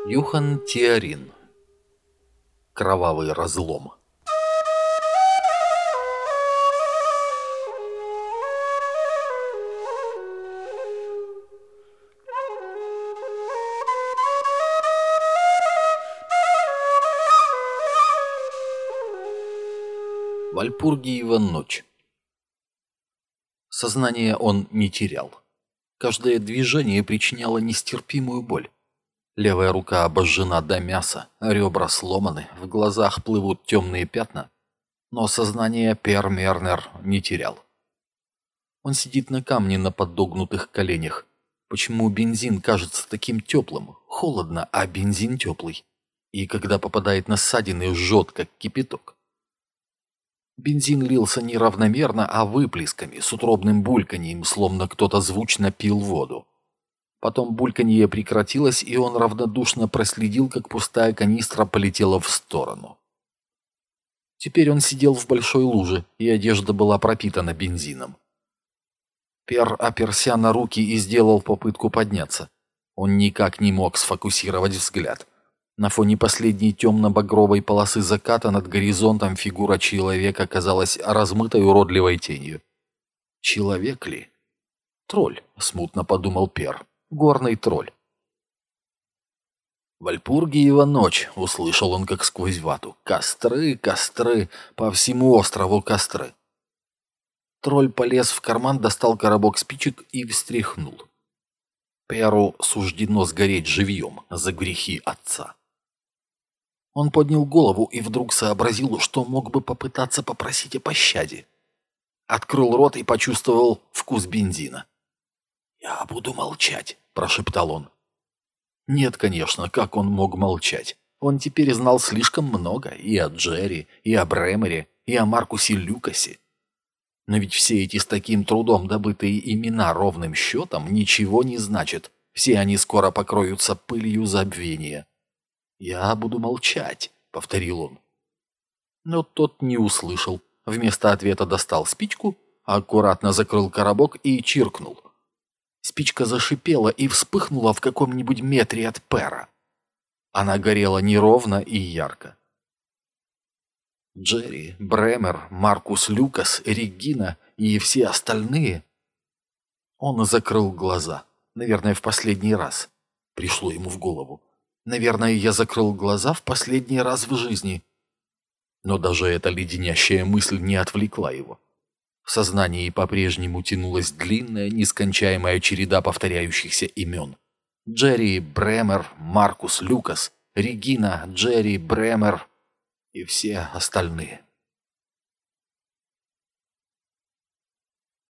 Юхан Теорин. Кровавый разлом. Вальпургиева ночь. Сознание он не терял. Каждое движение причиняло нестерпимую боль. Левая рука обожжена до мяса, ребра сломаны, в глазах плывут темные пятна. Но сознание Пер Мернер не терял. Он сидит на камне на подогнутых коленях. Почему бензин кажется таким теплым? Холодно, а бензин теплый. И когда попадает на ссадины, жжет, как кипяток. Бензин лился неравномерно, а выплесками, с утробным бульканьем, словно кто-то звучно пил воду. Потом бульканье прекратилось, и он равнодушно проследил, как пустая канистра полетела в сторону. Теперь он сидел в большой луже, и одежда была пропитана бензином. Пер оперся на руки и сделал попытку подняться. Он никак не мог сфокусировать взгляд. На фоне последней темно-багровой полосы заката над горизонтом фигура человека казалась размытой уродливой тенью. Человек ли? Тролль, смутно подумал Пер. Горный тролль. «Вальпургиева ночь», — услышал он как сквозь вату. «Костры, костры, по всему острову костры». Тролль полез в карман, достал коробок спичек и встряхнул. Перу суждено сгореть живьем за грехи отца. Он поднял голову и вдруг сообразил, что мог бы попытаться попросить о пощаде. Открыл рот и почувствовал вкус бензина. «Я буду молчать», — прошептал он. Нет, конечно, как он мог молчать? Он теперь знал слишком много и о Джерри, и о Брэмере, и о Маркусе Люкасе. Но ведь все эти с таким трудом добытые имена ровным счетом ничего не значат. Все они скоро покроются пылью забвения. «Я буду молчать», — повторил он. Но тот не услышал. Вместо ответа достал спичку, аккуратно закрыл коробок и чиркнул. Спичка зашипела и вспыхнула в каком-нибудь метре от Пера. Она горела неровно и ярко. Джерри, Брэмер, Маркус Люкас, Регина и все остальные. Он закрыл глаза. Наверное, в последний раз. Пришло ему в голову. Наверное, я закрыл глаза в последний раз в жизни. Но даже эта леденящая мысль не отвлекла его. В сознании по-прежнему тянулась длинная, нескончаемая череда повторяющихся имен. Джерри, Брэмер, Маркус Люкас, Регина, Джерри, Брэмер и все остальные.